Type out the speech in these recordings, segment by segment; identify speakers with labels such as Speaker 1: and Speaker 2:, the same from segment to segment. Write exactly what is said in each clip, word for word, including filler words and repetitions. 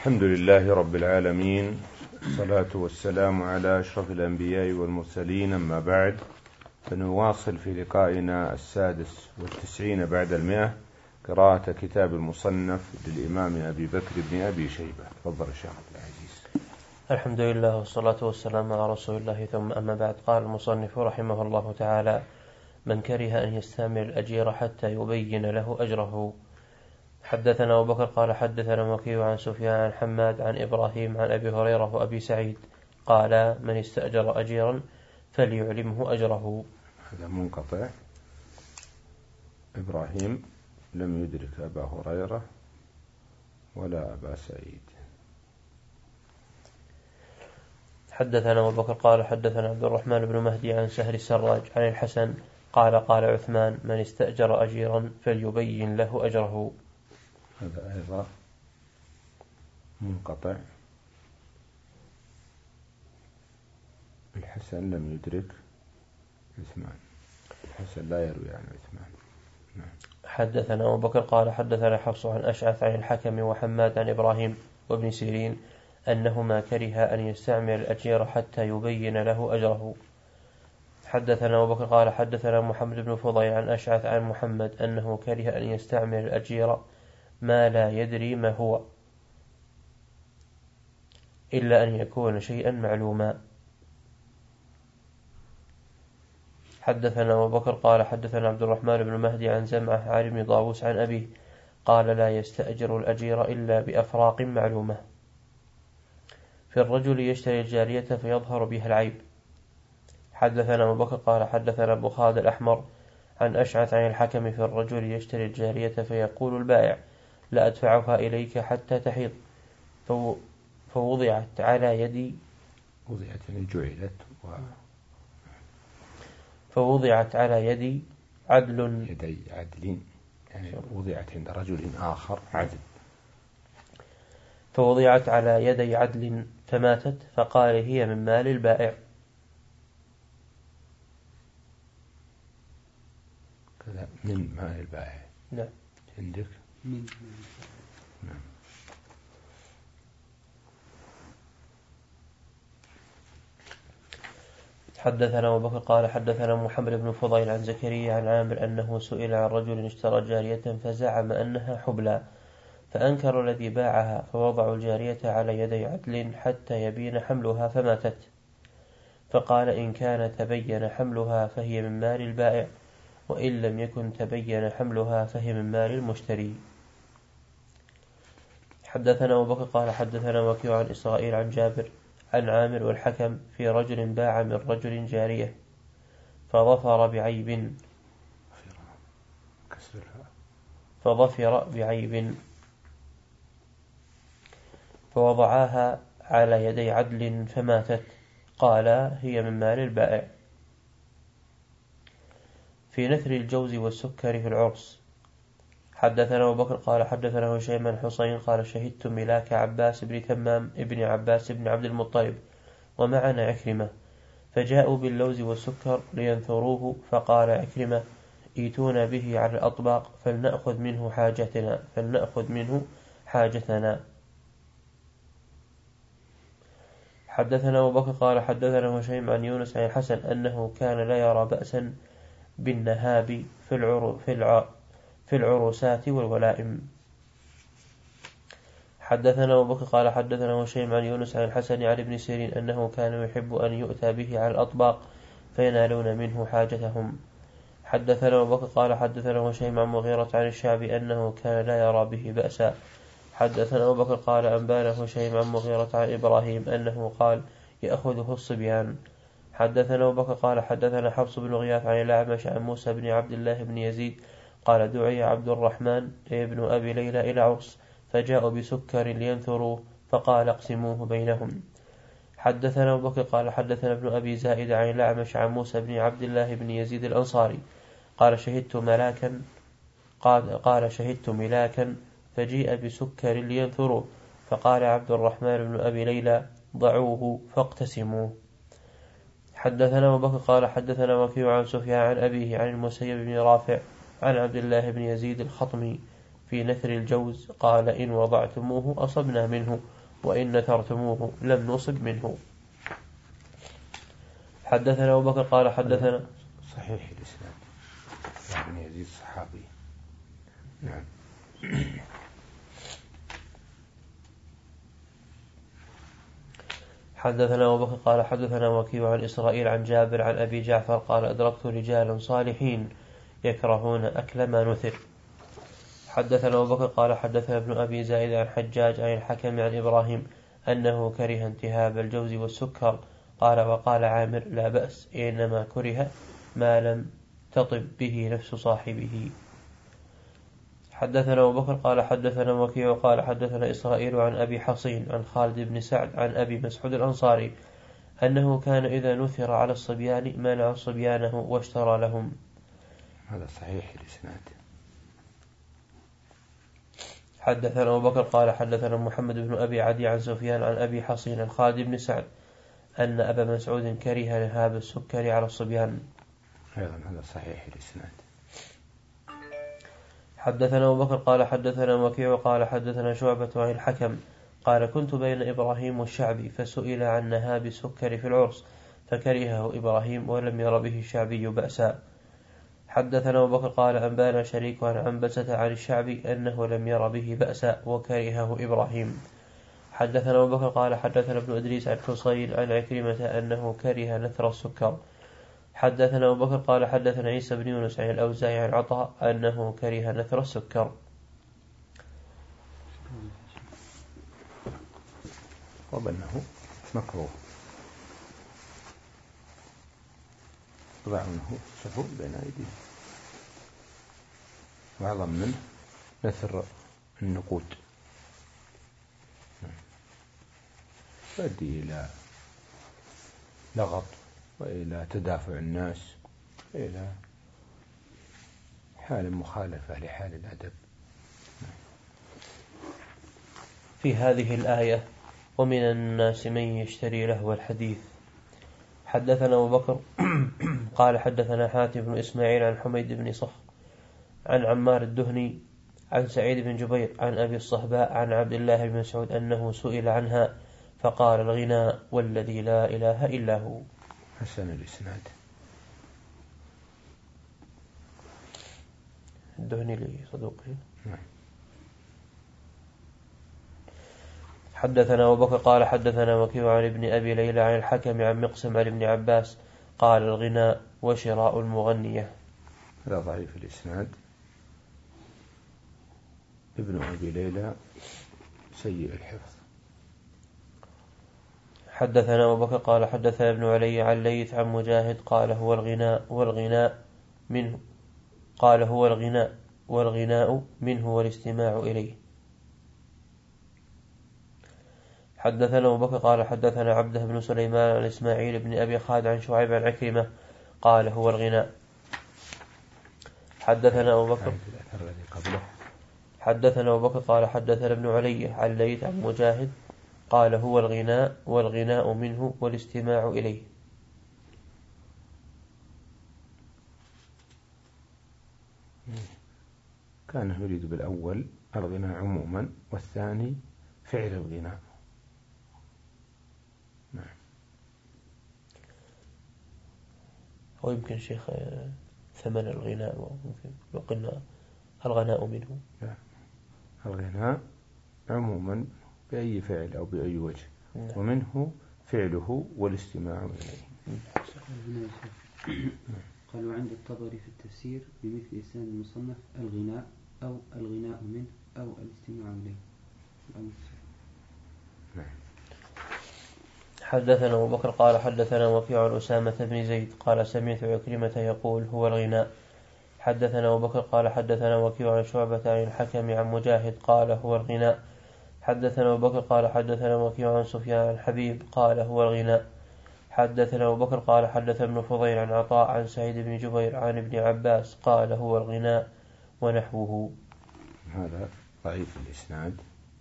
Speaker 1: الحمد لله رب العالمين، والصلاة والسلام على أشرف الأنبياء والمرسلين، أما بعد، فنواصل في لقائنا السادس والتسعين بعد المئة قراءة كتاب المصنف للإمام أبي بكر بن أبي شيبة. تفضل الشيخ عبد العزيز.
Speaker 2: الحمد لله والصلاة والسلام على رسول الله، ثم أما بعد. قال المصنف رحمه الله تعالى: من كره أن يستعمل الأجير حتى يبين له أجره. حدثنا أبو بكر قال حدثنا وكيع عن سفيان عن حماد عن إبراهيم عن أبي هريرة وأبي سعيد قال: من استأجر أجيرا فليعلمه أجره.
Speaker 1: هذا منقطع. إبراهيم لم يدرك أبا هريرة ولا أبا سعيد.
Speaker 2: حدثنا أبو بكر قال حدثنا عبد الرحمن بن مهدي عن سهل السراج عن الحسن قال: قال عثمان: من استأجر أجيرا فليبين له أجره.
Speaker 1: هذا أيضا منقطع. الحسن لم يدرك عثمان. الحسن لا يروي عن عثمان. نعم.
Speaker 2: حدثنا أبو بكر قال حدثنا حفص عن أشعث عن الحكم وحماد عن إبراهيم وابن سيرين أنهما كره أن يستعمل الأجير حتى يبين له أجره. حدثنا أبو بكر قال حدثنا محمد بن فضيل عن أشعث عن محمد أنه كره أن يستعمل الأجير ما لا يدري ما هو إلا أن يكون شيئا معلوما. حدثنا أبو بكر قال حدثنا عبد الرحمن بن مهدي عن زمعة عن ابن طاووس عن أبيه قال: لا يستأجر الأجير إلا بأفراق معلومة. في الرجل يشتري الجارية فيظهر بها العيب. حدثنا أبو بكر قال حدثنا أبو خالد الأحمر عن أشعث عن الحكم: في الرجل يشتري الجارية فيقول البائع: لا أدفعها إليك حتى تحيض، فوضعت على يدي
Speaker 1: وضعت يعني جعلت و...
Speaker 2: فوضعت على يدي عدل
Speaker 1: يدي عدل، يعني وضعت عند رجل آخر عدل.
Speaker 2: فوضعت على يدي عدل فماتت، فقال: هي من مال البائع.
Speaker 1: كذا من مال البائع.
Speaker 2: نعم.
Speaker 1: عندك من. نعم.
Speaker 2: حدثنا أبو بكر قال حدثنا محمد بن فضيل عن زكريا عن عامر أنه سئل عن رجل اشترى جارية فزعم أنها حبلى، فأنكر الذي باعها، فوضعوا الجارية على يدي عدل حتى يبين حملها فماتت، فقال: إن كان تبين حملها فهي من مال البائع، وإن لم يكن تبين حملها فهي من مال المشتري. حدثنا أبو بكر قال حدثنا وكيع عن إسرائيل عن جابر عن عامر والحكم في رجل باع من رجل جارية فظفر بعيب فظفر بعيب فوضعاها على يدي عدل فماتت، قال: هي من مال البائع. في نثر الجوز والسكر في العرس. حدثنا أبو بكر قال حدثنا هشيم بن حسين قال: شهدت ملاك عباس بن تمام ابن عباس بن عبد المطلب ومعنا عكرمة، فجاءوا باللوز والسكر لينثروه، فقال عكرمة: ايتونا به على الأطباق فلنأخذ منه حاجتنا فلنأخذ منه حاجتنا. حدثنا أبو بكر قال حدثنا هشيم عن يونس عن الحسن أنه كان لا يرى بأسا بالنهاب في العر في الع في العروسات والولائم. حدثنا أبو بكر قال حدثنا هشيم عن يونس عن الحسن عن ابن سيرين أنه كان يحب أن يؤتى به على الأطباق فينالون منه حاجتهم. حدثنا أبو بكر قال حدثنا هشيم عن مغيرة عن الشعبي أنه كان لا يرى به بأسا. حدثنا أبو بكر قال أنبانا هشيم عن مغيرة عن إبراهيم أنه قال: يأخذه الصبيان. حدثنا أبو بكر قال حدثنا حفص بن غياث عن الأعمش عن موسى بن عبد الله بن يزيد قال: دعي عبد الرحمن ابن أبي ليلى إلى عرس، فجاءوا بسكر لينثروه، فقال: اقسموه بينهم. حدثنا أبو بكر قال حدثنا ابن أبي زائد عن الأعمش عن موسى بن عبد الله بن يزيد الأنصاري قال: شهدت ملاكا قال, قال شهدت ملاكا فجيء بسكر لينثروه، فقال عبد الرحمن بن أبي ليلى: ضعوه فاقتسموه. حدثنا أبو بكر قال حدثنا وكيع عن سفيان عن أبيه عن المسيب بن رافع عن عبد الله بن يزيد الخطمي في نثر الجوز قال إن وضعتموه أصبنا منه وإن نثرتموه لم نصب منه. حدثنا أبو بكر قال حدثنا
Speaker 1: صحيح الإسناد بن يزيد الصحابي. نعم.
Speaker 2: حدثنا أبو بكر قال حدثنا وكيع عن إسرائيل عن جابر عن أبي جعفر قال أدركت رجالا صالحين يكرهون أكل ما نثر. حدثنا أبو بكر قال حدثنا ابن أبي زائد عن حجاج عن الحكم عن إبراهيم أنه كره انتهاب الجوز والسكر قال وقال عامر لا بأس إنما كره ما لم تطب به نفس صاحبه. حدثنا أبو بكر قال حدثنا وكيع قال حدثنا إسرائيل عن أبي حصين عن خالد بن سعد عن أبي مسعود الأنصاري أنه كان إذا نثر على الصبيان منع صبيانه واشترى لهم.
Speaker 1: هذا صحيح الإسناد.
Speaker 2: حدثنا أبو بكر قال حدثنا محمد بن أبي عدي عن سفيان عن أبي حصين عن خالد بن سعد أن أبا مسعود كره نهاب السكر على الصبيان.
Speaker 1: أيضا هذا صحيح الإسناد.
Speaker 2: حدثنا أبو بكر قال حدثنا وكيع قال حدثنا شعبة عن الحكم قال كنت بين إبراهيم والشعبي فسئل عن نهاب السكر في العرس فكرهه إبراهيم ولم ير به الشعبي بأسا. حدثنا أبو بكر قال أنبانا شريك عن عنبسة عن الشعبي أنه لم ير به بأسا وكرهه إبراهيم. حدثنا أبو بكر قال حدثنا ابن إدريس عن حصين عن عكرمة أنه كره نثر السكر. حدثنا أبو بكر قال حدثنا عيسى بن يونس عن الأوزاعي عن عطاء أنه كره نثر السكر.
Speaker 1: وبأنه مكروه وضعونه سهول بين أيديه وأعظم منه نثر النقود يؤدي إلى لغط وإلى تدافع الناس إلى حال مخالفة لحال الأدب.
Speaker 2: في هذه الآية ومن الناس من يشتري لهو الحديث. حدثنا أبو بكر قال حدثنا حاتم بن إسماعيل عن حميد بن صخر عن عمار الدهني عن سعيد بن جبير عن أبي الصهباء عن عبد الله بن مسعود أنه سئل عنها فقال الغنى والذي لا إله إلا هو.
Speaker 1: حسن الإسناد.
Speaker 2: الدهني لصدوقه.
Speaker 1: نعم.
Speaker 2: حدثنا أبو بكر قال حدثنا وكيع عن ابن أبي ليلى عن الحكم عن مقسم عن ابن عباس قال الغنى وشراء المغنية.
Speaker 1: هذا ضعيف الإسناد. ابن أبي ليلى سيء الحفظ.
Speaker 2: حدثنا أبو بكر قال حدثنا ابن علي عن ليث عن مجاهد قال هو الغناء والغناء منه قال هو الغناء والغناء منه والاستماع إليه. حدثنا أبو بكر قال حدثنا عبده بن سليمان عن إسماعيل بن أبي خالد عن شعيب عن عكرمة قال هو الغناء. حدثنا أبو بكر حدثنا أبو بكر قال حدثنا ابن علي عن ليث عن مجاهد قال هو الغناء والغناء منه والاستماع إليه.
Speaker 1: كان يريد بالأول الغناء عموما والثاني فعل الغناء. نعم.
Speaker 2: ويمكن شيخ ثمن الغناء وممكن وقلنا الغناء منه.
Speaker 1: لا. الغناء عموما بأي فعل أو بأي وجه.
Speaker 2: نعم.
Speaker 1: ومنه فعله والاستماع إليه.
Speaker 3: قالوا عند الطبري في التفسير بمثل إسناد المصنف الغناء أو الغناء منه أو الاستماع إليه.
Speaker 1: نعم.
Speaker 2: حدثنا أبو بكر قال حدثنا وكيع عن أسامة بن زيد قال سمعت عكرمة يقول هو الغناء. حدثنا أبو بكر قال حدثنا وكيع عن شعبة عن الحكم عن مجاهد قال هو الغناء. حدثنا أبو بكر قال حدثنا وكيع عن سفيان عن حبيب قال هو الغناء. حدثنا أبو بكر قال حدث ابن فضيل عن عطاء عن سعيد بن جبير عن ابن عباس قال هو الغناء ونحوه.
Speaker 1: هذا ضعيف الإسناد.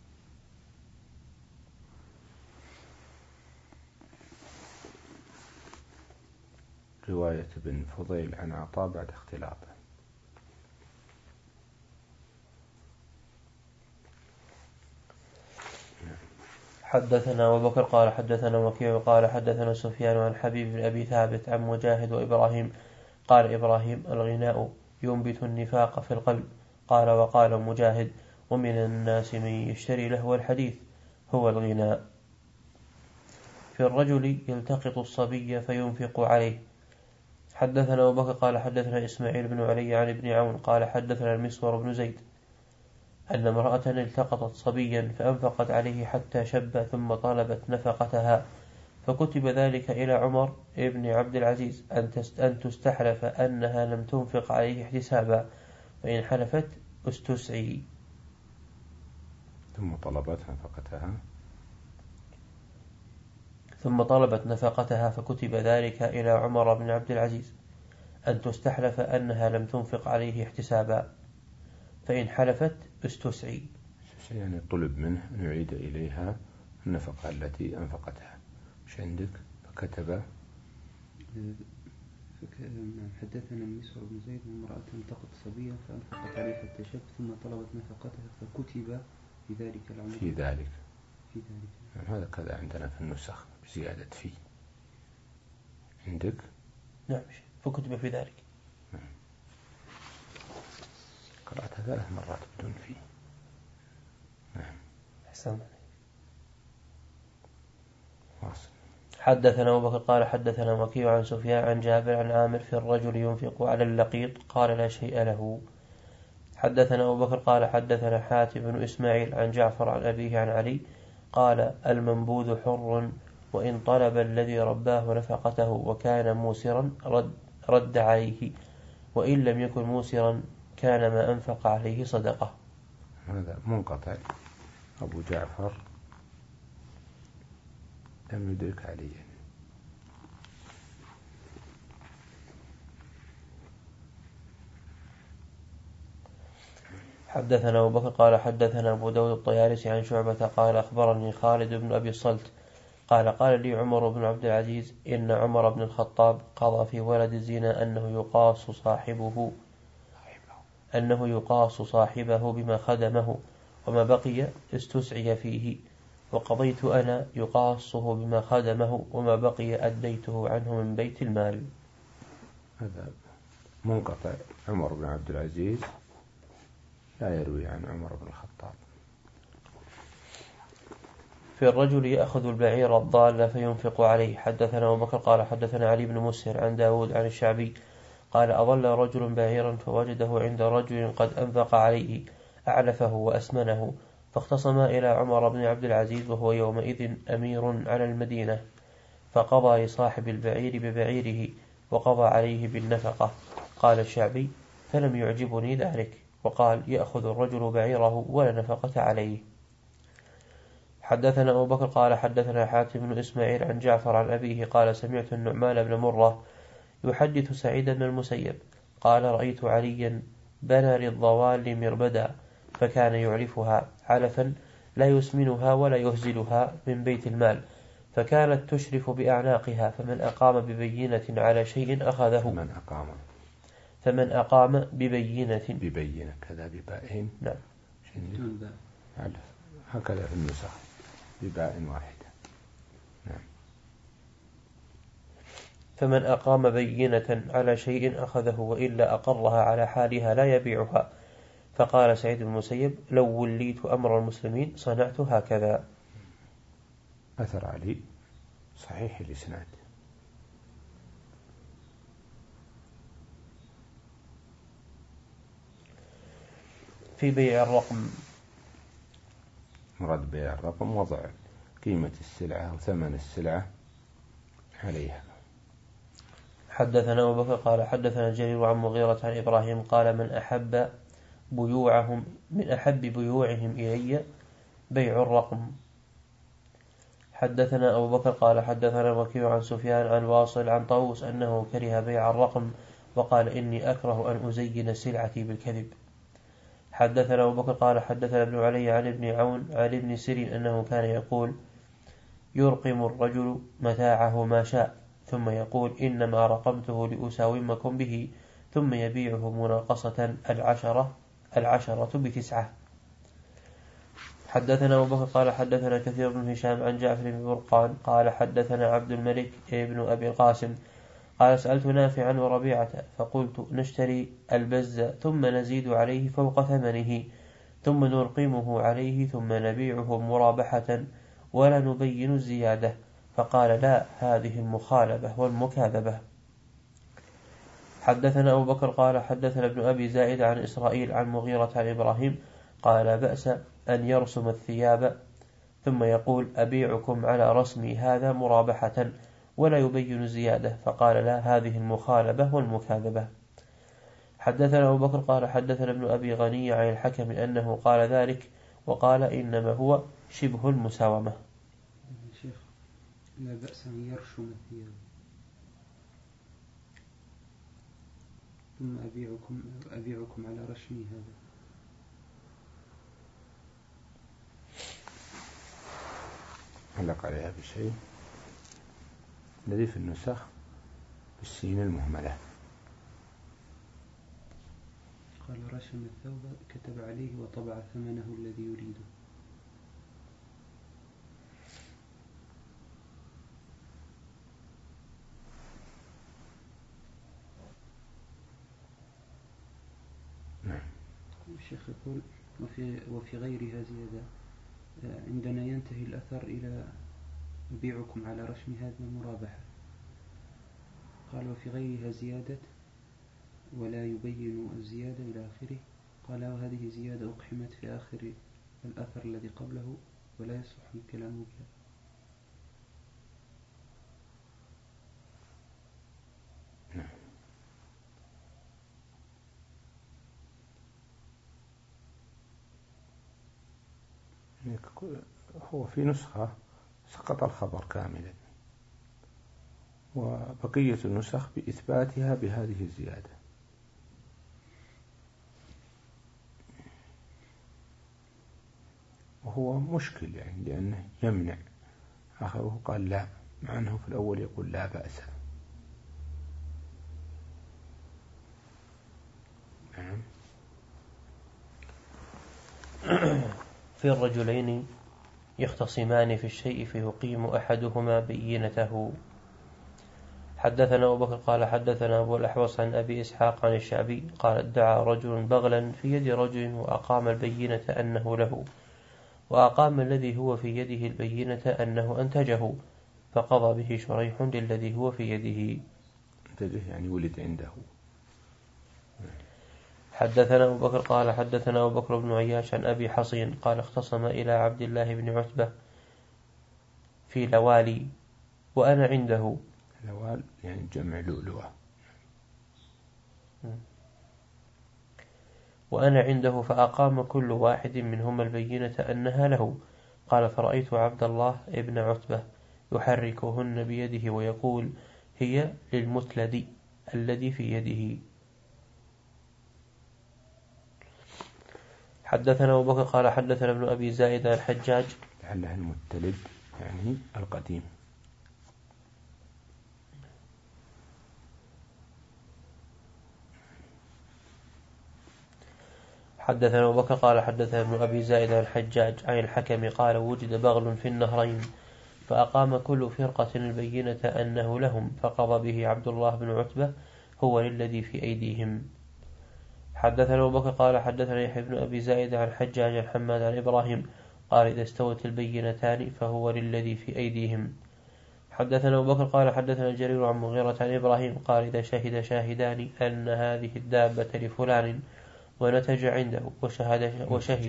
Speaker 1: رواية ابن فضيل عن عطاء بعد اختلاطه.
Speaker 2: حدثنا أبو بكر قال حدثنا وكيع قال حدثنا سفيان عن حبيب بن أبي ثابت عن مجاهد وإبراهيم قال إبراهيم الغناء ينبت النفاق في القلب. قال وقال مجاهد ومن الناس من يشتري لهو الحديث هو الغناء. في الرجل يلتقط الصبي فينفق عليه. حدثنا أبو بكر قال حدثنا إسماعيل بن علي عن ابن عون قال حدثنا المسور بن زيد أن امرأة التقطت صبيا فأنفقت عليه حتى شب ثم طلبت نفقتها فكتب ذلك إلى عمر بن عبد العزيز أن تستحلف أنها لم تنفق عليه احتسابا وإن حلفت استسعي.
Speaker 1: ثم طلبت نفقتها
Speaker 2: ثم طلبت نفقتها فكتب ذلك إلى عمر بن عبد العزيز أن تستحلف أنها لم تنفق عليه احتسابا فإن حلفت استسعي.
Speaker 1: يعني طلب منه أن يعيد إليها النفقة التي أنفقتها. مش عندك؟ فكتب
Speaker 3: حدثنا المسور بن زيد أن امرأة التقط صبيا فأنفقت عليه حتى شب ثم طلبت نفقتها فكتب في ذلك العمر
Speaker 1: في ذلك
Speaker 3: في ذلك
Speaker 1: هذا كذا عندنا في النسخ بزيادة فيه. عندك؟
Speaker 2: نعم فكتب في ذلك.
Speaker 1: نعم. قرأتها ثلاث مرات بدون فيه. نعم.
Speaker 2: حسنا.
Speaker 1: واصل.
Speaker 2: حدثنا أبو بكر قال حدثنا وكيع عن سفيان عن جابر عن عامر في الرجل ينفق على اللقيط قال لا شيء له. حدثنا أبو بكر قال حدثنا حاتم بن إسماعيل عن جعفر عن أبيه عن علي قال المنبوذ حر وإن طلب الذي رباه نفقته وكان موسرا رد, رد عليه وإن لم يكن موسرا كان ما أنفق عليه صدقة.
Speaker 1: هذا منقطع. أبو جعفر لم يدرك عليا.
Speaker 2: حدثنا أبو بكر قال حدثنا أبو داود الطيالسي عن شعبة قال أخبرني خالد بن أبي الصلت قال قال لي عمر بن عبد العزيز إن عمر بن الخطاب قضى في ولد الزنا أنه يقاص صاحبه أنه يقاص صاحبه بما خدمه وما بقي استسعي فيه وقضيت أنا يقاصه بما خدمه وما بقي أديته عنه من بيت المال.
Speaker 1: هذا منقطع. عمر بن عبد العزيز لا يروي عن عمر بن الخطاب.
Speaker 2: في الرجل يأخذ البعير الضال فينفق عليه. حدثنا أبو بكر قال حدثنا علي بن مسهر عن داود عن الشعبي قال أضل رجل بعيرا فوجده عند رجل قد أنفق عليه أعلفه وأسمنه فاختصما إلى عمر بن عبد العزيز وهو يومئذ أمير على المدينة فقضى لصاحب البعير ببعيره وقضى عليه بالنفقة. قال الشعبي فلم يعجبني ذلك وقال يأخذ الرجل بعيره ولا نفقة عليه. حدثنا أبو بكر قال حدثنا حاتم بن إسماعيل عن جعفر عن أبيه قال سمعت النعمان بن مرة يحدث سعيد بن المسيب قال رأيت عليا بنى للضوال مربدا فكان يعرفها علفا لا يسمنها ولا يهزلها من بيت المال فكانت تشرف بأعناقها فمن أقام ببينة على شيء أخذه.
Speaker 1: فمن أقام
Speaker 2: فمن أقام ببينة
Speaker 1: ببينة كذا ببائين.
Speaker 2: نعم
Speaker 1: هكذا في النسخ بباء واحدة. نعم.
Speaker 2: فمن أقام بينة على شيء أخذه وإلا أقرها على حالها لا يبيعها. فقال سعيد بن المسيب لو وليت أمر المسلمين صنعت هكذا.
Speaker 1: أثر علي صحيح الإسناد.
Speaker 2: في بيع الرقم
Speaker 1: مراد بيع الرقم وضع قيمة السلعة وثمن السلعة عليها.
Speaker 2: حدثنا أبو بكر قال حدثنا جرير عن مغيرة عن إبراهيم قال من أحب بيوعهم من أحب بيوعهم إلي بيع الرقم. حدثنا أبو بكر قال حدثنا وكيع عن سفيان عن واصل عن طاووس أنه كره بيع الرقم وقال إني أكره أن أزين سلعتي بالكذب. حدثنا أبو بكر قال حدثنا ابن علي عن ابن عون عن ابن سيرين أنه كان يقول يرقم الرجل متاعه ما شاء ثم يقول إنما رقمته لأساومكم به ثم يبيعه مناقصة العشرة العشرة بتسعة. حدثنا أبو بكر قال حدثنا كثير بن هشام عن جعفر بن برقان قال حدثنا عبد الملك ابن أبي القاسم قال سألت نافعا وربيعة فقلت نشتري البز ثم نزيد عليه فوق ثمنه ثم نرقمه عليه ثم نبيعه مرابحة ولا نبين الزيادة، فقال لا، هذه المخالبة والمكاذبة. حدثنا أبو بكر قال حدثنا ابن أبي زائد عن إسرائيل عن مغيرة عن إبراهيم قال لا بأس أن يرسم الثياب ثم يقول أبيعكم على رسمي هذا مرابحة ولا يبين الزيادة، فقال لا، هذه المخالبة والمكاذبة. حدثنا أبو بكر قال حدثنا ابن أبي غني عن الحكم أنه قال ذلك وقال إنما هو شبه المساومة.
Speaker 3: شيخ لا بأس أن يرشم الثياب ثم أبيعكم, أبيعكم على رشمي هذا.
Speaker 1: علق عليها بشيء الذي في النسخ بالسين المهملة.
Speaker 3: قال رشم الثوب كتب عليه وطبع ثمنه الذي يريده.
Speaker 1: نعم.
Speaker 3: الشيخ يقول وفي, وفي غيرها زيادة عندنا ينتهي الأثر إلى أبيعكم على رشم هذا المرابحة. قال وفي غيرها زيادة ولا يبين الزيادة إلى آخره. قال وهذه زيادة أقحمت في آخر الأثر الذي قبله ولا يصح الكلام بها.
Speaker 1: هو في نسخة سقط الخبر كاملا وبقية النسخ بإثباتها بهذه الزيادة. وهو مشكل يعني لأنه يمنع. آخره قال لا، مع أنه في الأول يقول لا بأس. نعم.
Speaker 2: في الرجلين يختصمان في الشيء فيقيم أحدهما بينته. حدثنا أبو بكر قال حدثنا أبو الأحوص عن أبي إسحاق عن الشعبي قال ادعى رجل بغلا في يد رجل وأقام البينة أنه له، وأقام الذي هو في يده البينة أنه أنتجه، فقضى به شريح للذي هو في يده.
Speaker 1: أنتجه يعني ولد عنده.
Speaker 2: حدثنا أبو بكر قال حدثنا أبو بكر بن عياش عن أبي حصين قال اختصم إلى عبد الله بن عتبة في لوالي وأنا عنده.
Speaker 1: لوال يعني جمع لؤلؤة.
Speaker 2: وأنا عنده فأقام كل واحد منهما البينة أنها له. قال فرأيت عبد الله ابن عتبة يحركهن بيده ويقول هي للمتلد الذي في يده. حدثنا أبو بكر قال حدثنا ابن أبي زائد الحجاج
Speaker 1: لعلها المتلد يعني القديم.
Speaker 2: حدثنا أبو بكر قال حدثنا ابن أبي زائد الحجاج عن الحكم قال وجد بغل في النهرين فأقام كل فرقة البينة أنه لهم، فقضى به عبد الله بن عتبة هو للذي في أيديهم. حدثنا أبو بكر قال حدثنا يحيى بن أبي زائد عن حجاج عن حماد عن إبراهيم قال إذا استوت البينتان فهو للذي في أيديهم. حدثنا أبو بكر قال حدثنا جرير عن مغيرة عن إبراهيم قال إذا شهد شاهدان أن هذه الدابة لفلان ونتج عنده وشهد وشهد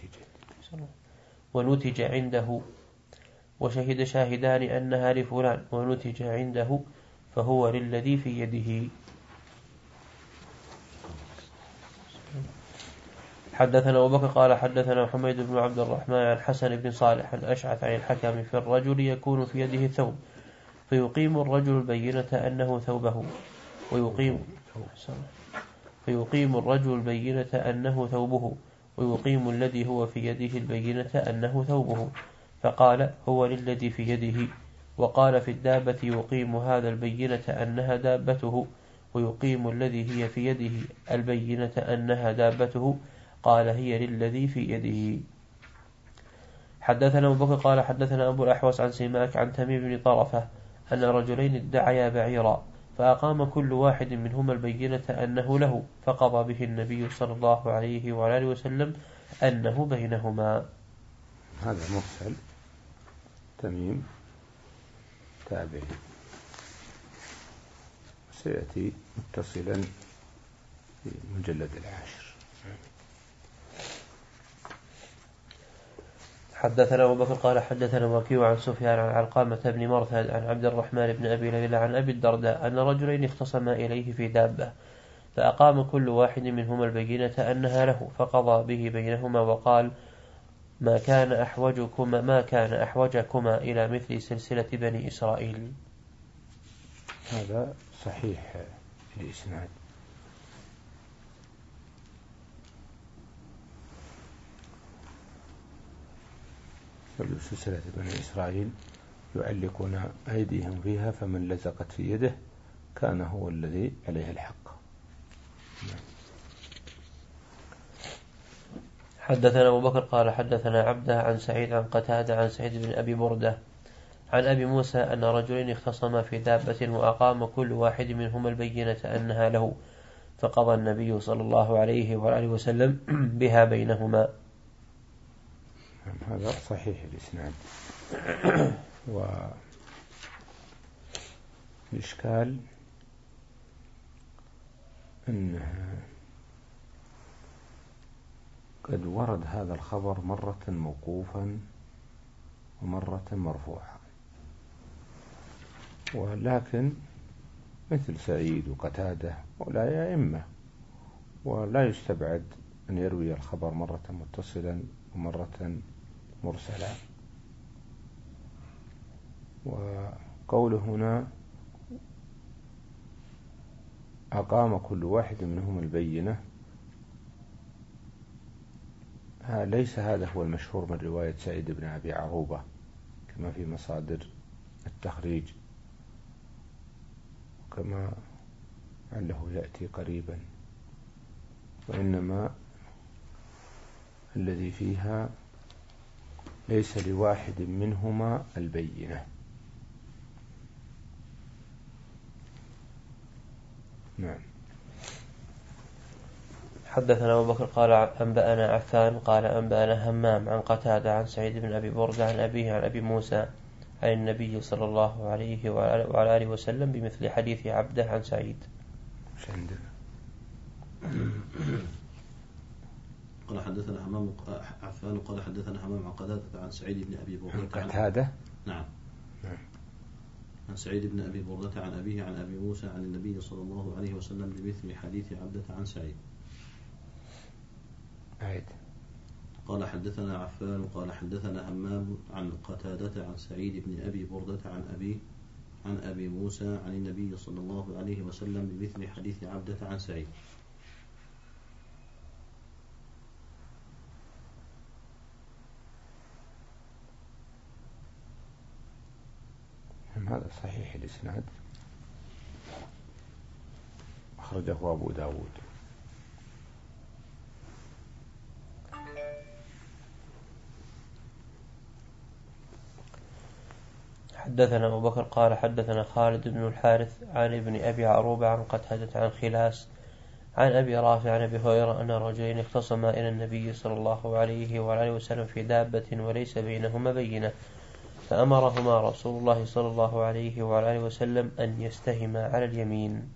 Speaker 2: ونتج عنده وشهد شاهدان أنها لفلان ونتج عنده فهو للذي في يده. حدثنا أبو بكر قال حدثنا حميد بن عبد الرحمن عن حسن بن صالح عن أشعث عن الحكم في الرجل يكون في يده ثوب فيقيم الرجل البينة أنه ثوبه ويقيم فيقيم الرجل البينة أنه ثوبه ويقيم الذي هو في يده البينة أنه ثوبه، فقال هو للذي في يده. وقال في الدابة يقيم هذا البينة أنها دابته ويقيم الذي هي في يده البينة أنها دابته، قال هي للذي في يده. حدثنا أبو بكر قال حدثنا أبو الأحوص عن سماك عن تميم بن طرفة أن رجلين ادعيا بعيرا فأقام كل واحد منهما البينة أنه له فقضى به النبي صلى الله عليه وآله وسلم أنه بينهما.
Speaker 1: هذا مرسل تميم تابعي، سيأتي متصلا في مجلد العاشر.
Speaker 2: حدثنا أبو بكر قال حدثنا وكيع عن سفيان عن علقامة بن مرثد عن عبد الرحمن بن أبي ليلى عن أبي الدرداء أن رجلين اختصما إليه في دابة فأقام كل واحد منهما البينة أنها له فقضى به بينهما وقال ما كان أحوجكما ما كان أحوجكما إلى مثل سلسلة بني إسرائيل.
Speaker 1: هذا صحيح الإسناد. سلسلة بني إسرائيل يعلقون أيديهم فيها فمن لزقت في يده كان هو الذي عليه الحق.
Speaker 2: حدثنا أبو بكر قال حدثنا عبده عن سعيد عن قتادة عن سعيد بن أبي بردة عن أبي موسى أن رجلين اختصما في دابة وأقام كل واحد منهما البينة أنها له فقضى النبي صلى الله عليه وآله وسلم بها بينهما.
Speaker 1: هذا صحيح الإسناد. والإشكال أنها قد ورد هذا الخبر مرة موقوفا ومرة مرفوعا، ولكن مثل سعيد وقتادة ولا أئمة، ولا يستبعد أن يروي الخبر مرة متصلا ومرة مرسلا. وقوله هنا أقام كل واحد منهم البينة ليس هذا هو المشهور من رواية سعيد بن أبي عروبة كما في مصادر التخريج كما عله يأتي قريبا، وإنما الذي فيها ليس لواحد منهما البينة. نعم.
Speaker 2: حدثنا أبو بكر قال أنبأنا عفان قال أنبأنا همام عن قتادة عن سعيد بن أبي بردة عن أبيه عن أبي موسى عن النبي صلى الله عليه وعلى آله وسلم بمثل حديث عبده عن سعيد.
Speaker 1: مش عندنا.
Speaker 4: قال حدثنا همام عفان قال حدثنا همام عن قتادة عن سعيد بن أبي بردة
Speaker 1: عن قتادة
Speaker 4: نعم
Speaker 1: نعم
Speaker 4: عن سعيد بن أبي بردة عن أبيه عن أبي موسى عن النبي صلى الله عليه وسلم بمثل حديث عبدة عن سعيد.
Speaker 1: عيد.
Speaker 4: قال حدثنا عفان قال حدثنا همام عن قتادة عن سعيد بن أبي بردة عن أبي عن أبي موسى عن النبي صلى الله عليه وسلم بمثل حديث عبدة عن سعيد.
Speaker 1: هذا صحيح الإسناد، أخرجه أبو داود.
Speaker 2: حدثنا أبو بكر قال حدثنا خالد بن الحارث عن ابن أبي عروبة عن قتادة عن خلاس عن أبي رافع عن أبي هريرة أن رجلين اختصما إلى النبي صلى الله عليه وآله وسلم في دابة وليس بينهما بينة فأمرهما رسول الله صلى الله عليه وآله وسلم أن يستهما على اليمين.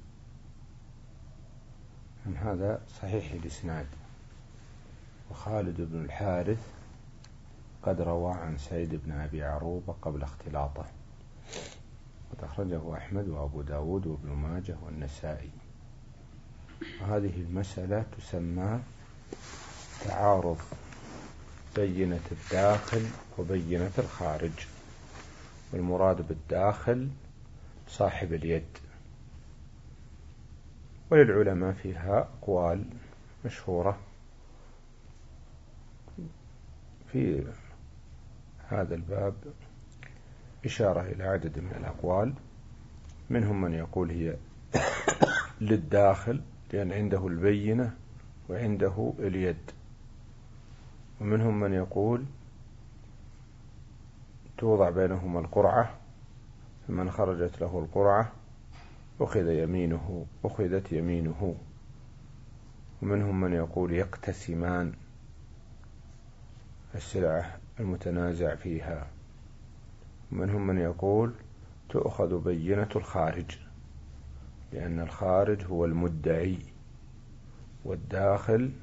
Speaker 1: هذا صحيح الإسناد. وخالد بن الحارث قد روى عن سعيد بن أبي عروبة قبل اختلاطه، قد أخرجه أحمد وأبو داود وابن ماجه والنسائي. وهذه المسألة تسمى تعارض بينة الداخل وبينة الخارج، والمراد بالداخل صاحب اليد. وللعلماء فيها أقوال مشهورة في هذا الباب، إشارة إلى عدد من الأقوال. منهم من يقول هي للداخل لأن عنده البينة وعنده اليد، ومنهم من يقول توضع بينهما القرعة، فمن خرجت له القرعة أخذ يمينه أخذت يمينه. ومنهم من يقول يقتسمان السلعة المتنازع فيها، ومنهم من يقول تؤخذ بينة الخارج، لأن الخارج هو المدعي والداخل،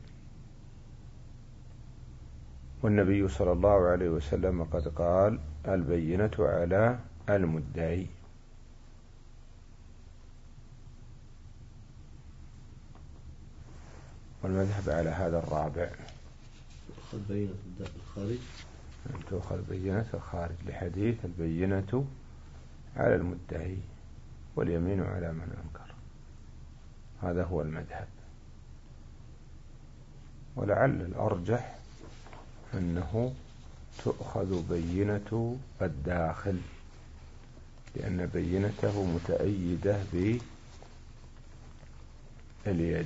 Speaker 1: والنبي صلى الله عليه وسلم قد قال البينة على المدعي. والمذهب على هذا الرابع،
Speaker 4: تؤخذ بينة الخارج،
Speaker 1: أن تؤخذ بينة الخارج لحديث البينة على المدعي واليمين على من أنكر. هذا هو المذهب. ولعل الأرجح أنه تؤخذ بينة الداخل، لأن بينته متأيدة باليد.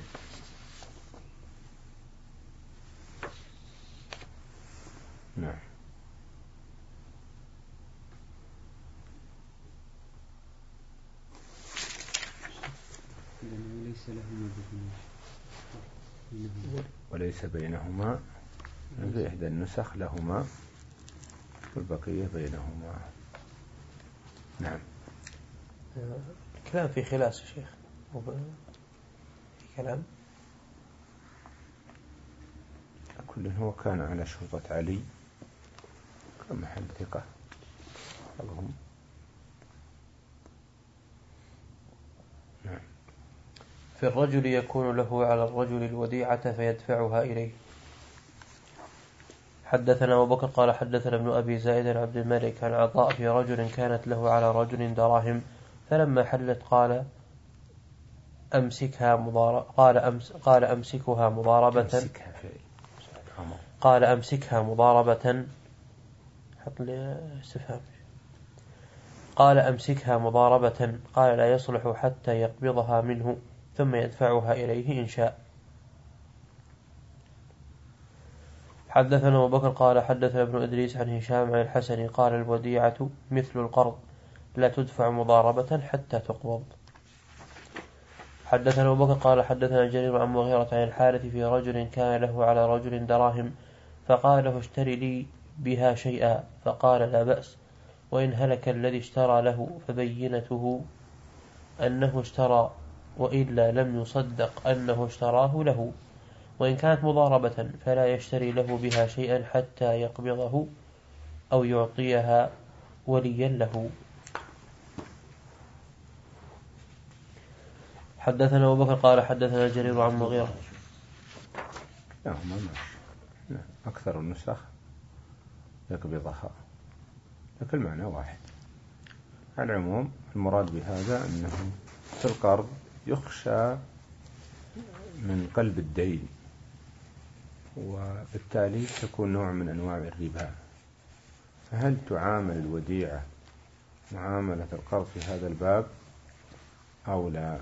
Speaker 1: نعم.
Speaker 3: وليس لهما
Speaker 1: وليس بينهما في إحدى النسخ لهما والبقية بينهما. نعم.
Speaker 2: الكلام في خلاص يا شيخ، في كلام
Speaker 1: كل هو كان على شرطة علي كمحل ثقة. اللهم نعم.
Speaker 2: في الرجل يكون له على الرجل الوديعة فيدفعها إليه. حدثنا أبو بكر قال حدثنا ابن أبي زائد عن عبد الملك عن عطاء في رجل كانت له على رجل دراهم، فلما حلت قال أمسكها مضاربة قال, أمس قال أمسكها مضاربة قال أمسكها مضاربة حط لي استفهام قال أمسكها مضاربة قال لا يصلح حتى يقبضها منه ثم يدفعها إليه إن شاء. حدثنا أبو بكر قال حدثنا ابن إدريس عن هشام عن الحسن قال الوديعة مثل القرض لا تدفع مضاربة حتى تقبض. حدثنا أبو بكر قال حدثنا جرير عن مغيرة عن الحارث في رجل كان له على رجل دراهم فقال له اشتري لي بها شيئا، فقال لا بأس، وإن هلك الذي اشترى له فبينته أنه اشترى، وإلا لم يصدق أنه اشتراه له، وإن كانت مضاربة فلا يشتري له بها شيئا حتى يقبضه أو يعطيها وليا له. حدثنا أبو بكر قال حدثنا جرير عن مغيرة.
Speaker 1: لا ما أكثر النسخ يقبضها، لكن المعنى واحد. على العموم المراد بهذا أنه في القرض يخشى من قلب الدين، وبالتالي تكون نوع من أنواع الربا، فهل تعامل الوديعة معاملة القرض في هذا الباب أو لا؟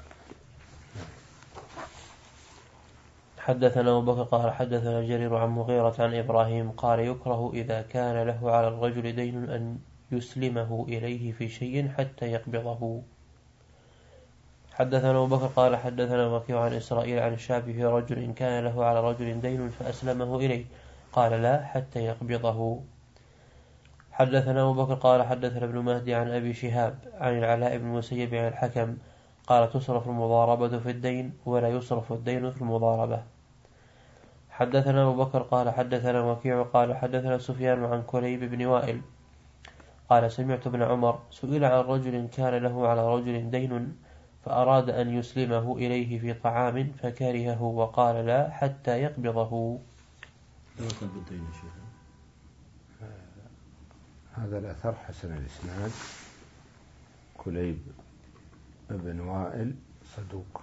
Speaker 2: حدثنا أبو بكر قال حدثنا جرير عن مغيرة عن إبراهيم قال يكره إذا كان له على الرجل دين أن يسلمه إليه في شيء حتى يقبضه. حدثنا أبو بكر قال حدثنا وكيع عن إسرائيل عن الشعبي في رجل كان له على رجل دين فأسلمه إليه قال لا حتى يقبضه. حدثنا أبو بكر قال حدثنا ابن مهدي عن أبي شهاب عن العلاء بن المسيب عن الحكم قال تصرف المضاربة في الدين ولا يصرف الدين في المضاربة. حدثنا أبو بكر قال حدثنا وكيع قال حدثنا سفيان عن كليب بن وائل قال سمعت ابن عمر سئل عن رجل كان له على رجل دين فأراد أن يسلمه إليه في طعام فكرهه وقال لا حتى يقبضه.
Speaker 1: هذا الأثر حسن الإسناد. كليب بن وائل صدوق.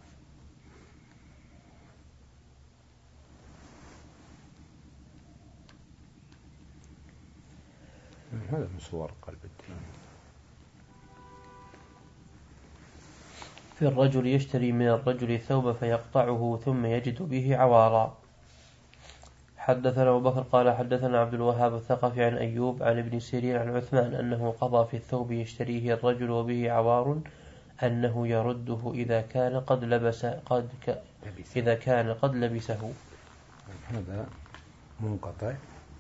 Speaker 1: هذا من صور قلب الدين.
Speaker 2: في الرجل يشتري من الرجل ثوب فيقطعه ثم يجد به عوارا. حدثنا أبو بكر قال حدثنا عبد الوهاب الثقفي عن أيوب عن ابن سيرين عن عثمان أنه قضى في الثوب يشتريه الرجل وبه عوار أنه يرده إذا كان قد لبس قد ك إذا كان قد لبسه.
Speaker 1: هذا منقطع.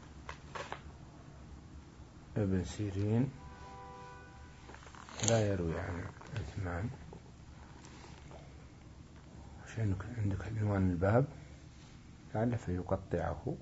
Speaker 1: ابن سيرين لا يروي عن عثمان. وش عندك عنوان الباب؟ لعل فيقطعه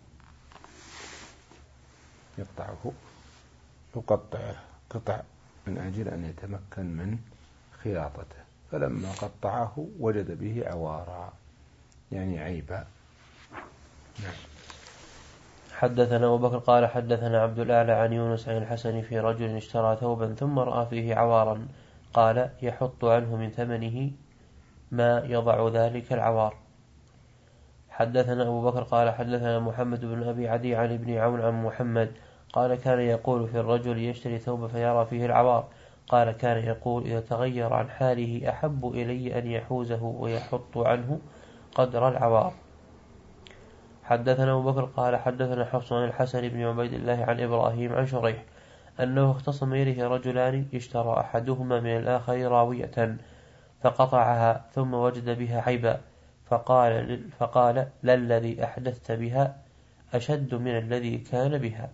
Speaker 1: يقطعه يقطعه قطع من أجل أن يتمكن من خياطته، فلما قطعه وجد به عوارا يعني عيبا. نعم.
Speaker 2: حدثنا أبو بكر قال حدثنا عبد الأعلى عن يونس عن الحسن في رجل اشترى ثوبا ثم رأى فيه عوارا قال يحط عنه من ثمنه ما يضع ذلك العوار. حدثنا أبو بكر قال حدثنا محمد بن أبي عدي عن ابن عون عن محمد قال كان يقول في الرجل يشتري ثوب فيرى فيه العوار قال كان يقول إذا تغير عن حاله أحب إلي أن يحوزه ويحط عنه قدر العوار. حدثنا أبو بكر قال حدثنا حفص عن الحسن بن عبيد الله عن إبراهيم عن شريح أنه اختصم إليه رجلان اشترى أحدهما من الآخر راوية فقطعها ثم وجد بها عيبا فقال, فقال للذي أحدثت بها أشد من الذي كان بها.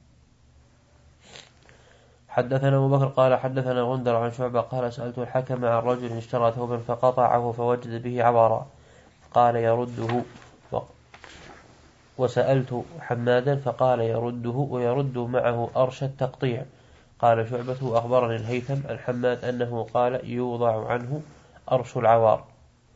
Speaker 2: حدثنا أبو بكر قال حدثنا غندر عن شعبة قال سألت الحكم عن رجل اشترى ثوبا فقطعه فوجد به عوارا قال يرده وسألت حمادا فقال يرده ويرد معه أرش التقطيع. قال شعبة أخبرني الهيثم عن حماد أنه قال يوضع عنه أرش العوار.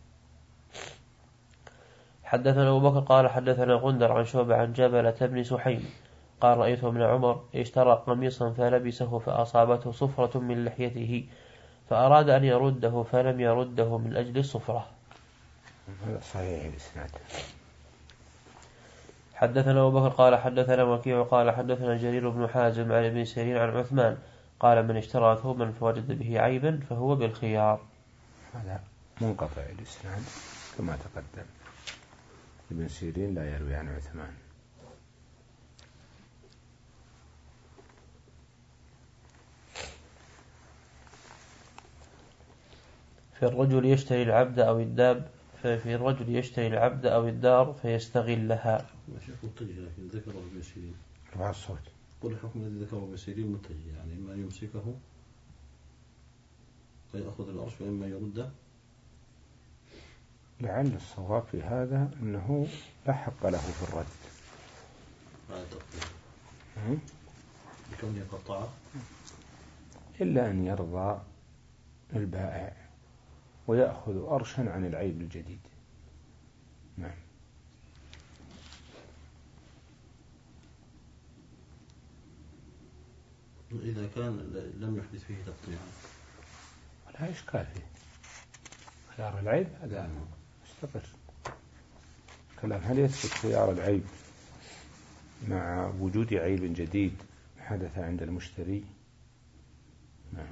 Speaker 2: حدثنا أبو بكر قال حدثنا غندر عن شعبة عن جبلة بن سحيم قال رأيت ابن عمر اشترى قميصا فلبسه فأصابته صفرة من لحيته فأراد أن يرده فلم يرده من أجل الصفرة.
Speaker 1: هذا صحيح الإسناد.
Speaker 2: حدثنا أبو بكر قال حدثنا وكيع قال حدثنا جرير بن حازم عن ابن سيرين عن عثمان قال من اشترى ثوبا فوجد به عيبا فهو بالخيار.
Speaker 1: هذا منقطع الإسناد كما تقدم. ابن سيرين لا يروي عن عثمان.
Speaker 2: في الرجل يشتري العبد أو الداب في الرجل يشتري العبد أو الدار فيستغلها.
Speaker 4: شيخ متجه لكن ذكر ابن سيرين
Speaker 1: رفع الصوت.
Speaker 4: قل الحكم الذي ذكره ابن سيرين متجه يعني إما أن يمسكه فيأخذ الأرش وإما يرده.
Speaker 1: لعل الصواب في هذا أنه لا حق له في الرد
Speaker 4: بعد تقطيع بكونه قطعه
Speaker 1: إلا أن يرضى البائع ويأخذ أرشا عن العيب الجديد. نعم.
Speaker 4: إذا كان لم يحدث فيه تقطيعا
Speaker 1: ولا إشكال فيه خيار العيب هذا مستقر. كلام هل يثبت خيار العيب مع وجود عيب جديد حدث عند المشتري؟ نعم.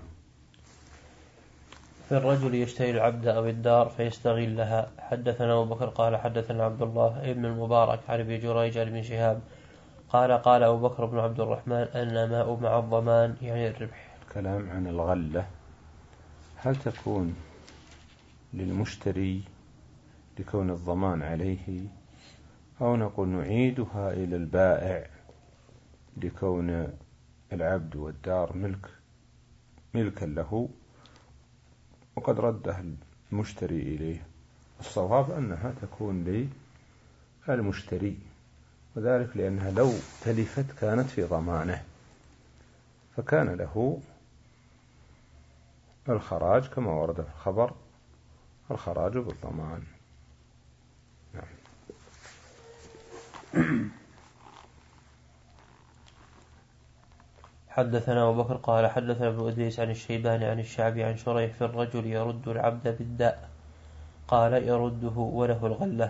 Speaker 2: في الرجل يشتري العبد أو الدار فيستغلها. حدثنا أبو بكر قال حدثنا عبد الله ابن المبارك عن ابن جريج عن ابن شهاب قال قال أبو بكر بن عبد الرحمن أن ماء مع الضمان يعني الربح.
Speaker 1: الكلام عن الغلة هل تكون للمشتري لكون الضمان عليه أو نقول نعيدها إلى البائع لكون العبد والدار ملك ملكا له وقد رده المشتري إليه؟ الصواب أنها تكون للمشتري وذلك لأنها لو تلفت كانت في ضمانه فكان له الخراج كما ورد في الخبر الخراج بالضمان. نعم.
Speaker 2: حدثنا أبو بكر قال حدثنا ابن أدريس عن الشيباني عن الشعبي عن شريح في الرجل يرد العبد بالداء قال يرده وله الغلة.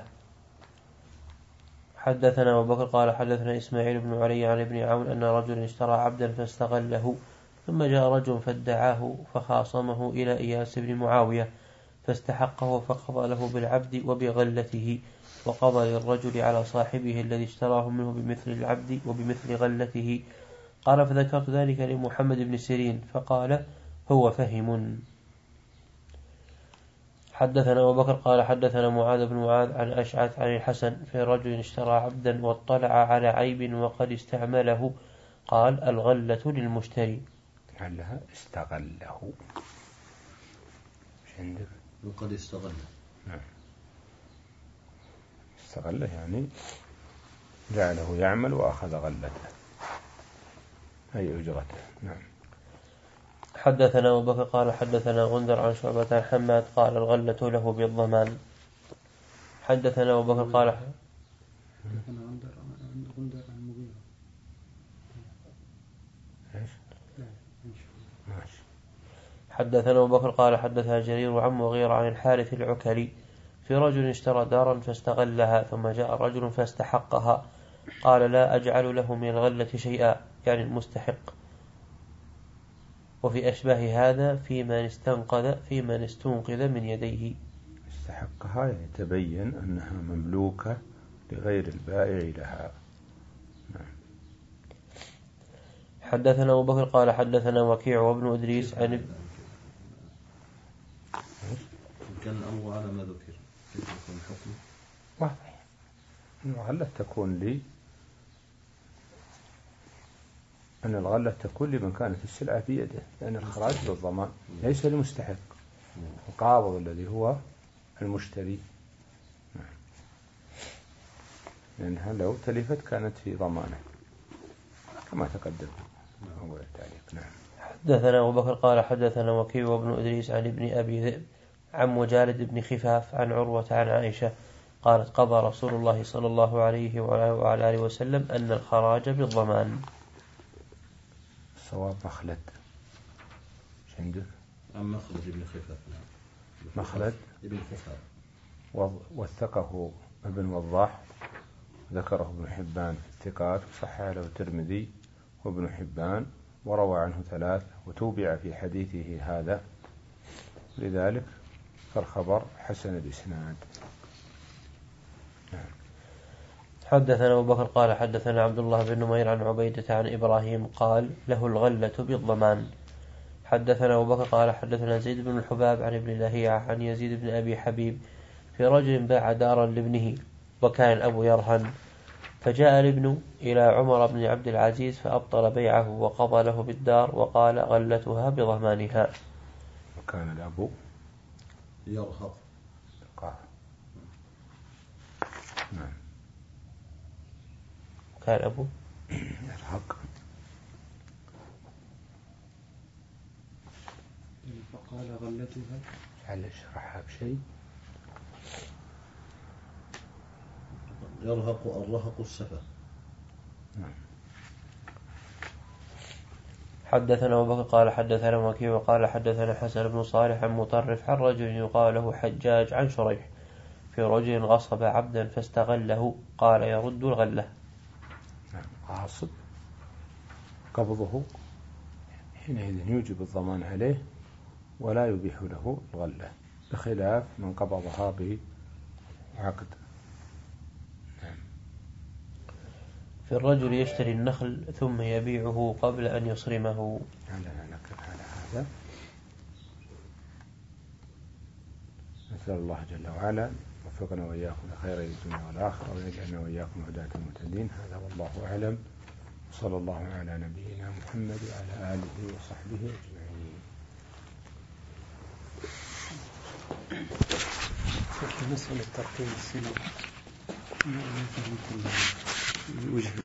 Speaker 2: حدثنا أبو بكر قال حدثنا إسماعيل بن علي عن ابن عون أن رجلا اشترى عبدا فاستغله ثم جاء رجل فادعاه فخاصمه إلى إياس بن معاوية فاستحقه فقضى له بالعبد وبغلته وقضى للرجل على صاحبه الذي اشتراه منه بمثل العبد وبمثل غلته. قال فذكرت ذلك لمحمد بن سيرين فقال هو فهم. حدثنا أبو بكر قال حدثنا معاذ بن معاذ عن أشعث عن الحسن في رجل اشترى عبدا واطلع على عيب وقد استعمله قال الغلة للمشتري.
Speaker 1: لعلها استغله. مش عندك؟
Speaker 4: وقد استغله.
Speaker 1: نعم. استغله يعني جعله يعمل وأخذ غلته أي أجرته. نعم.
Speaker 2: حدثنا أبو بكر قال حدثنا غندر عن شعبة عن حماد قال الغلة له بالضمان. حدثنا أبو بكر قال
Speaker 3: حدثنا غندر عن غندر عن مغيرة.
Speaker 1: إيش؟
Speaker 3: ماشي.
Speaker 2: حدثنا أبو بكر قال حدثنا جرير عن مغيرة عن الحارث العكلي في رجل اشترى دارا فاستغلها ثم جاء رجل فاستحقها قال لا أجعل له من الغلة شيئا يعني المستحق. وفي أشباه هذا في من استنقذ في من استنقذ من يديه.
Speaker 1: استحقها يعني تبين أنها مملوكة لغير البائع لها. نعم.
Speaker 2: حدثنا أبو بكر قال حدثنا وكيع وابن إدريس عن
Speaker 4: كان الأمر على ما ذكر كيف يكون الحكم؟
Speaker 1: واضح أن الغلة تكون لي أن الغلة تكون لمن كانت السلعة بيده لأن الخراج بالضمان ليس لمستحق القابض الذي هو المشتري. لأنها لو تلفت كانت في ضمانه كما تقدم. نعم.
Speaker 2: حدثنا أبو بكر قال حدثنا وكيع وابن إدريس عن ابن أبي ذئب عن مجالد بن خفاف عن عروة عن عائشة قالت قضى رسول الله صلى الله عليه وعلى آله وسلم أن الخراج بالضمان.
Speaker 1: صواب مخلد. ايش عندك؟
Speaker 4: عن مخلد بن خفاف.
Speaker 1: مخلد
Speaker 4: ابن خفاف
Speaker 1: وثقه ابن وضاح ذكره ابن حبان في الثقات وصححه له الترمذي وابن حبان وروى عنه ثلاث وتوبع في حديثه هذا لذلك فالخبر حسن الإسناد. نعم.
Speaker 2: حدثنا أبو بكر قال حدثنا عبد الله بن نمير عن عبيدة عن إبراهيم قال له الغلة بالضمان. حدثنا أبو بكر قال حدثنا زيد بن الحباب عن ابن لهيعة عن يزيد بن أبي حبيب في رجل باع دارا لابنه وكان الأب يرهن فجاء الابن إلى عمر بن عبد العزيز فأبطل بيعه وقضى له بالدار وقال غلتها بضمانها.
Speaker 1: وكان الأب
Speaker 4: يرهق.
Speaker 1: نعم.
Speaker 2: كان الأب
Speaker 1: يرهق.
Speaker 3: فقال غلتها.
Speaker 1: هل اشرحها بشيء؟
Speaker 4: يرهق الرهق السفة.
Speaker 1: نعم.
Speaker 2: حدثنا أبو بكر قال حدثنا وكيع وقال حدثنا حسن بن صالح عن مطرف عن رجل يقال له حجاج عن شريح في رجل غصب عبدا فاستغله قال يرد الغلة.
Speaker 1: نعم. غاصب قبضه حينئذ يوجب الضمان عليه ولا يبيح له الغلة بخلاف من قبضها بعقد. نعم.
Speaker 2: في الرجل يشتري النخل ثم يبيعه قبل أن يصرمه.
Speaker 1: لعلنا نقف على هذا. نسأل الله جل وعلا وفقنا وإياكم لخير الدنيا والآخرة ويجعلنا وإياكم هداة المهتدين. هذا والله أعلم. صلى الله على نبينا محمد وعلى آله وصحبه أجمعين.
Speaker 3: مسألة ترتيب السنة